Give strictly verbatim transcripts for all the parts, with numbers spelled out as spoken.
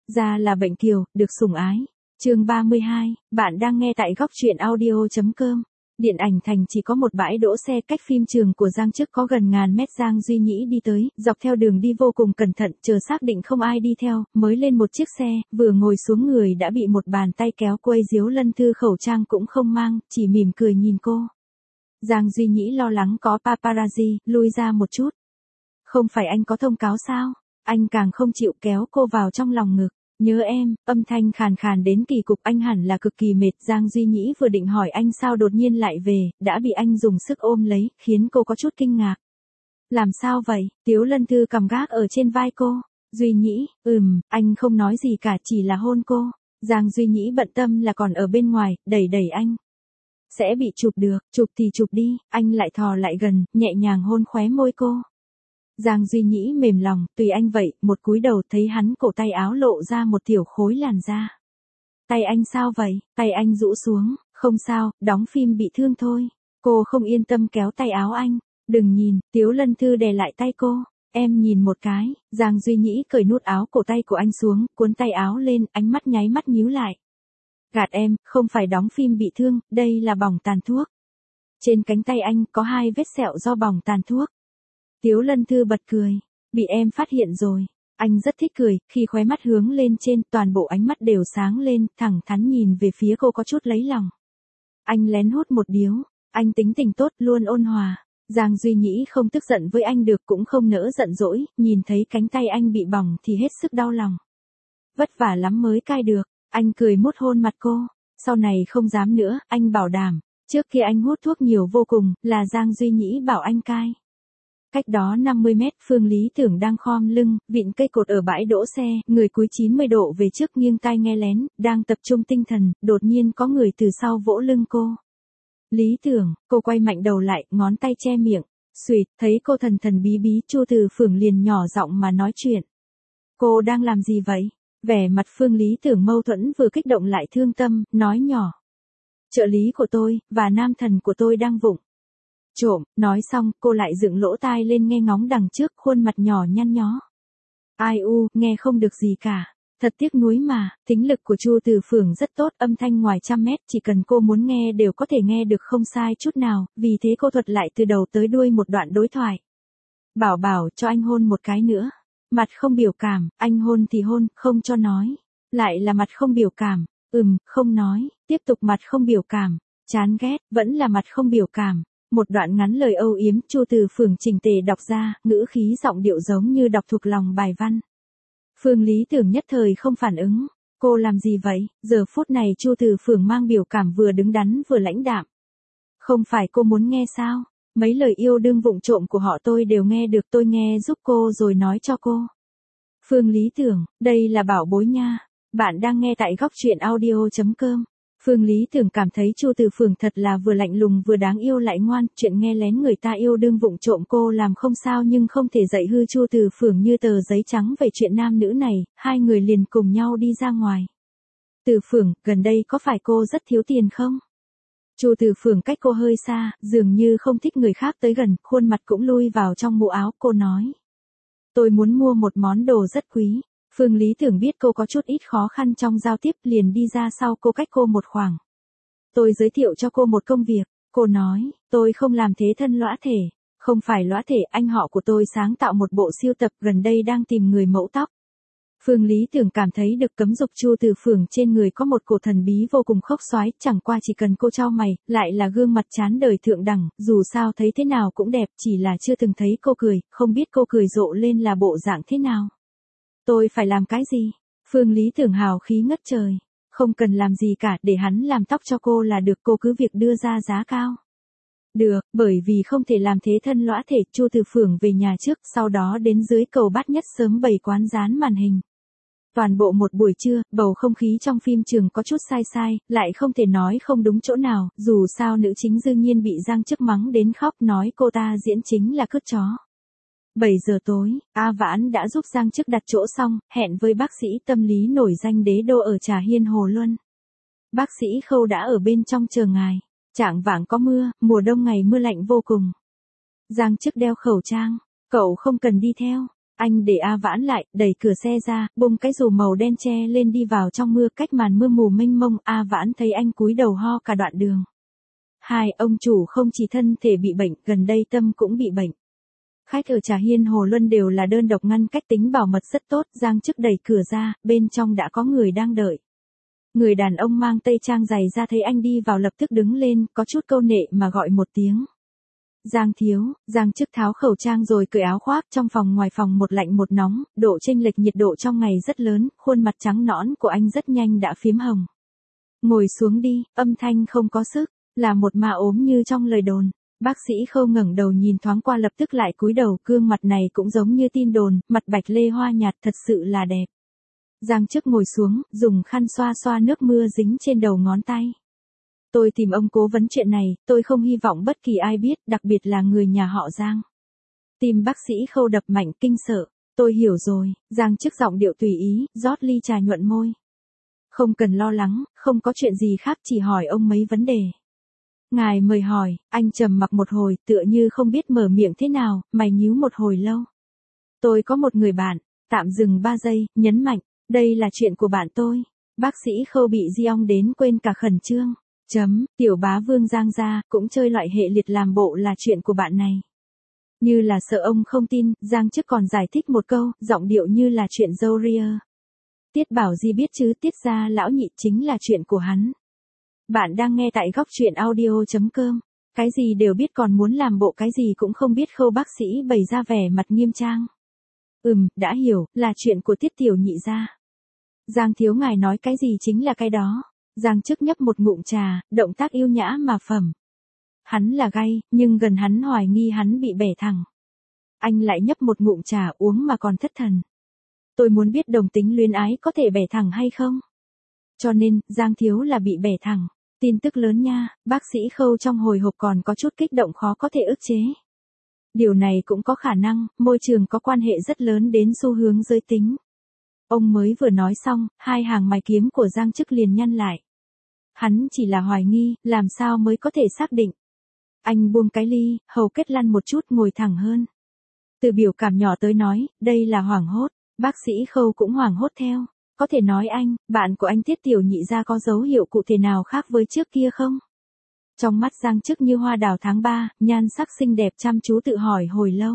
Ra là bệnh kiều, được sủng ái. Chương ba mươi hai, bạn đang nghe tại góc truyện audio chấm com. Điện ảnh thành chỉ có một bãi đỗ xe cách phim trường của Giang Chức có gần ngàn mét. Giang Duy Nhĩ đi tới, dọc theo đường đi vô cùng cẩn thận, chờ xác định không ai đi theo, mới lên một chiếc xe, vừa ngồi xuống người đã bị một bàn tay kéo quây. Diếu Lân Thư khẩu trang cũng không mang, chỉ mỉm cười nhìn cô. Giang Duy Nhĩ lo lắng có paparazzi, lui ra một chút. Không phải anh có thông cáo sao? Anh càng không chịu, kéo cô vào trong lòng ngực. Nhớ em, âm thanh khàn khàn đến kỳ cục. Anh hẳn là cực kỳ mệt. Giang Duy Nhĩ vừa định hỏi anh sao đột nhiên lại về, đã bị anh dùng sức ôm lấy, khiến cô có chút kinh ngạc. Làm sao vậy? Tiếu Lân Thư cầm gác ở trên vai cô. Duy Nhĩ, ừm, anh không nói gì cả, chỉ là hôn cô. Giang Duy Nhĩ bận tâm là còn ở bên ngoài, đẩy đẩy anh. Sẽ bị chụp được, chụp thì chụp đi. Anh lại thò lại gần, nhẹ nhàng hôn khóe môi cô. Giang Duy Nhĩ mềm lòng, tùy anh vậy. Một cúi đầu thấy hắn cổ tay áo lộ ra một tiểu khối làn da. Tay anh sao vậy? Tay anh rũ xuống. Không sao, đóng phim bị thương thôi. Cô không yên tâm kéo tay áo anh. Đừng nhìn. Tiếu Lân Thư đè lại tay cô. Em nhìn một cái. Giang Duy Nhĩ cởi nút áo cổ tay của anh xuống, cuốn tay áo lên, ánh mắt nháy mắt nhíu lại. Gạt em, không phải đóng phim bị thương, đây là bỏng tàn thuốc. Trên cánh tay anh có hai vết sẹo do bỏng tàn thuốc. Tiếu Lân Thư bật cười. Bị em phát hiện rồi. Anh rất thích cười, khi khóe mắt hướng lên trên, toàn bộ ánh mắt đều sáng lên, thẳng thắn nhìn về phía cô có chút lấy lòng. Anh lén hút một điếu. Anh tính tình tốt, luôn ôn hòa. Giang Duy Nhĩ không tức giận với anh được, cũng không nỡ giận dỗi, nhìn thấy cánh tay anh bị bỏng thì hết sức đau lòng. Vất vả lắm mới cai được. Anh cười mút hôn mặt cô. Sau này không dám nữa, anh bảo đảm. Trước kia anh hút thuốc nhiều vô cùng, là Giang Duy Nhĩ bảo anh cai. Cách đó năm mươi mét, Phương Lý Tưởng đang khom lưng, vịn cây cột ở bãi đỗ xe, người cúi chín mươi độ về trước nghiêng tai nghe lén, đang tập trung tinh thần, đột nhiên có người từ sau vỗ lưng cô. Lý Tưởng, cô quay mạnh đầu lại, ngón tay che miệng. Xuỵt, thấy cô thần thần bí bí, Chu Từ Phường liền nhỏ giọng mà nói chuyện. Cô đang làm gì vậy? Vẻ mặt Phương Lý Tưởng mâu thuẫn, vừa kích động lại thương tâm, nói nhỏ. Trợ lý của tôi, và nam thần của tôi đang vụng trộm. Nói xong, cô lại dựng lỗ tai lên nghe ngóng đằng trước, khuôn mặt nhỏ nhăn nhó. Ai u, nghe không được gì cả. Thật tiếc nuối mà, thính lực của Chu Từ Phường rất tốt, âm thanh ngoài trăm mét, chỉ cần cô muốn nghe đều có thể nghe được không sai chút nào, vì thế cô thuật lại từ đầu tới đuôi một đoạn đối thoại. Bảo bảo, cho anh hôn một cái nữa. Mặt không biểu cảm, anh hôn thì hôn, không cho nói. Lại là mặt không biểu cảm, ừm, không nói, tiếp tục mặt không biểu cảm, chán ghét, vẫn là mặt không biểu cảm. Một đoạn ngắn lời âu yếm, Chu Từ Phường chỉnh tề đọc ra, ngữ khí giọng điệu giống như đọc thuộc lòng bài văn. Phương Lý Tưởng nhất thời không phản ứng. Cô làm gì vậy? Giờ phút này Chu Từ Phường mang biểu cảm, vừa đứng đắn vừa lãnh đạm. Không phải cô muốn nghe sao? Mấy lời yêu đương vụng trộm của họ tôi đều nghe được, tôi nghe giúp cô rồi nói cho cô. Phương Lý Tưởng, đây là bảo bối nha. Bạn đang nghe tại góc truyện audio chấm com. Phương Lý Tưởng cảm thấy Chu Từ Phường thật là vừa lạnh lùng vừa đáng yêu lại ngoan, chuyện nghe lén người ta yêu đương vụng trộm cô làm không sao, nhưng không thể dạy hư Chu Từ Phường như tờ giấy trắng về chuyện nam nữ này. Hai người liền cùng nhau đi ra ngoài. Từ Phường, gần đây có phải cô rất thiếu tiền không? Chu Từ Phường cách cô hơi xa, dường như không thích người khác tới gần, khuôn mặt cũng lui vào trong mũ áo, cô nói. Tôi muốn mua một món đồ rất quý. Phương Lý Tưởng biết cô có chút ít khó khăn trong giao tiếp, liền đi ra sau cô, cách cô một khoảng. Tôi giới thiệu cho cô một công việc. Cô nói, tôi không làm thế thân lõa thể. Không phải lõa thể, anh họ của tôi sáng tạo một bộ sưu tập, gần đây đang tìm người mẫu tóc. Phương Lý Tưởng cảm thấy được cấm dục. Chu Từ Phường trên người có một cổ thần bí vô cùng khốc xoái, chẳng qua chỉ cần cô chau mày, lại là gương mặt chán đời thượng đẳng, dù sao thấy thế nào cũng đẹp, chỉ là chưa từng thấy cô cười, không biết cô cười rộ lên là bộ dạng thế nào. Tôi phải làm cái gì? Phương Lý Tưởng hào khí ngất trời. Không cần làm gì cả, để hắn làm tóc cho cô là được, cô cứ việc đưa ra giá cao. Được, bởi vì không thể làm thế thân lõa thể. Chu Từ Phường về nhà trước, sau đó đến dưới cầu Bát Nhất sớm bày quán dán màn hình. Toàn bộ một buổi trưa, bầu không khí trong phim trường có chút sai sai, lại không thể nói không đúng chỗ nào, dù sao nữ chính Dư Nhiên bị Giang Chức mắng đến khóc, nói cô ta diễn chính là cướp chó. bảy giờ tối, A Vãn đã giúp Giang Chức đặt chỗ xong, hẹn với bác sĩ tâm lý nổi danh Đế Đô ở Trà Hiên Hồ Luân. Bác sĩ Khâu đã ở bên trong chờ ngài. Trạng vạng có mưa, mùa đông ngày mưa lạnh vô cùng. Giang Chức đeo khẩu trang. Cậu không cần đi theo. Anh để A Vãn lại, đẩy cửa xe ra, bung cái dù màu đen che lên đi vào trong mưa, cách màn mưa mù mênh mông. A Vãn thấy anh cúi đầu ho cả đoạn đường. Hai, ông chủ không chỉ thân thể bị bệnh, gần đây tâm cũng bị bệnh. Khách ở Trà Hiên Hồ Luân đều là đơn độc, ngăn cách tính bảo mật rất tốt. Giang Chức đẩy cửa ra, bên trong đã có người đang đợi. Người đàn ông mang tây trang dày ra thấy anh đi vào lập tức đứng lên, có chút câu nệ mà gọi một tiếng. Giang thiếu. Giang Chức tháo khẩu trang rồi cởi áo khoác. Trong phòng ngoài phòng một lạnh một nóng, độ chênh lệch nhiệt độ trong ngày rất lớn, khuôn mặt trắng nõn của anh rất nhanh đã phím hồng. Ngồi xuống đi, âm thanh không có sức, là một ma ốm như trong lời đồn. Bác sĩ Khâu ngẩng đầu nhìn thoáng qua lập tức lại cúi đầu, gương mặt này cũng giống như tin đồn, mặt bạch lê hoa nhạt, thật sự là đẹp. Giang Chức ngồi xuống, dùng khăn xoa xoa nước mưa dính trên đầu ngón tay. Tôi tìm ông cố vấn chuyện này, tôi không hy vọng bất kỳ ai biết, đặc biệt là người nhà họ Giang. Tim bác sĩ Khâu đập mạnh, kinh sợ. Tôi hiểu rồi. Giang Chức giọng điệu tùy ý, rót ly trà nhuận môi. Không cần lo lắng, không có chuyện gì khác, chỉ hỏi ông mấy vấn đề. Ngài mời hỏi. Anh trầm mặc một hồi, tựa như không biết mở miệng thế nào, mày nhíu một hồi lâu. Tôi có một người bạn. Tạm dừng ba giây, nhấn mạnh. Đây là chuyện của bạn tôi. Bác sĩ Khâu bị Giong đến quên cả khẩn trương. Chấm, tiểu bá vương Giang gia, cũng chơi loại hệ liệt làm bộ là chuyện của bạn này. Như là sợ ông không tin, Giang Chức còn giải thích một câu, giọng điệu như là chuyện dâu ria. Tiết Bảo Di biết chứ, Tiết gia lão nhị chính là chuyện của hắn. Bạn đang nghe tại góc truyện audio chấm com. Cái gì đều biết còn muốn làm bộ cái gì cũng không biết. Khâu bác sĩ bày ra vẻ mặt nghiêm trang. Ừm, đã hiểu, là chuyện của Tiết tiểu nhị gia. Giang thiếu ngài nói cái gì chính là cái đó. Giang Chức nhấp một ngụm trà, động tác yêu nhã mà phẩm. Hắn là gay, nhưng gần hắn hoài nghi hắn bị bẻ thẳng. Anh lại nhấp một ngụm trà uống mà còn thất thần. Tôi muốn biết đồng tính luyến ái có thể bẻ thẳng hay không? Cho nên, Giang thiếu là bị bẻ thẳng. Tin tức lớn nha, bác sĩ Khâu trong hồi hộp còn có chút kích động khó có thể ức chế. Điều này cũng có khả năng, môi trường có quan hệ rất lớn đến xu hướng giới tính. Ông mới vừa nói xong, hai hàng mày kiếm của Giang Chức liền nhăn lại. Hắn chỉ là hoài nghi, làm sao mới có thể xác định. Anh buông cái ly, hầu kết lăn một chút, ngồi thẳng hơn. Từ biểu cảm nhỏ tới nói, đây là hoảng hốt. Bác sĩ Khâu cũng hoảng hốt theo. Có thể nói anh, bạn của anh Tiết tiểu nhị gia có dấu hiệu cụ thể nào khác với trước kia không? Trong mắt Giang Chức như hoa đào tháng ba, nhan sắc xinh đẹp, chăm chú tự hỏi hồi lâu.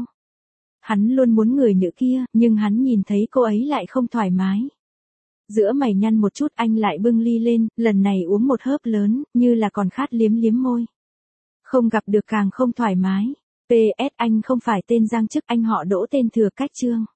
Hắn luôn muốn người nữ kia, nhưng hắn nhìn thấy cô ấy lại không thoải mái. Giữa mày nhăn một chút, anh lại bưng ly lên, lần này uống một hớp lớn, như là còn khát liếm liếm môi. Không gặp được càng không thoải mái. pê ét anh không phải tên Giang Chức, anh họ Đỗ tên Thừa Cách Trương.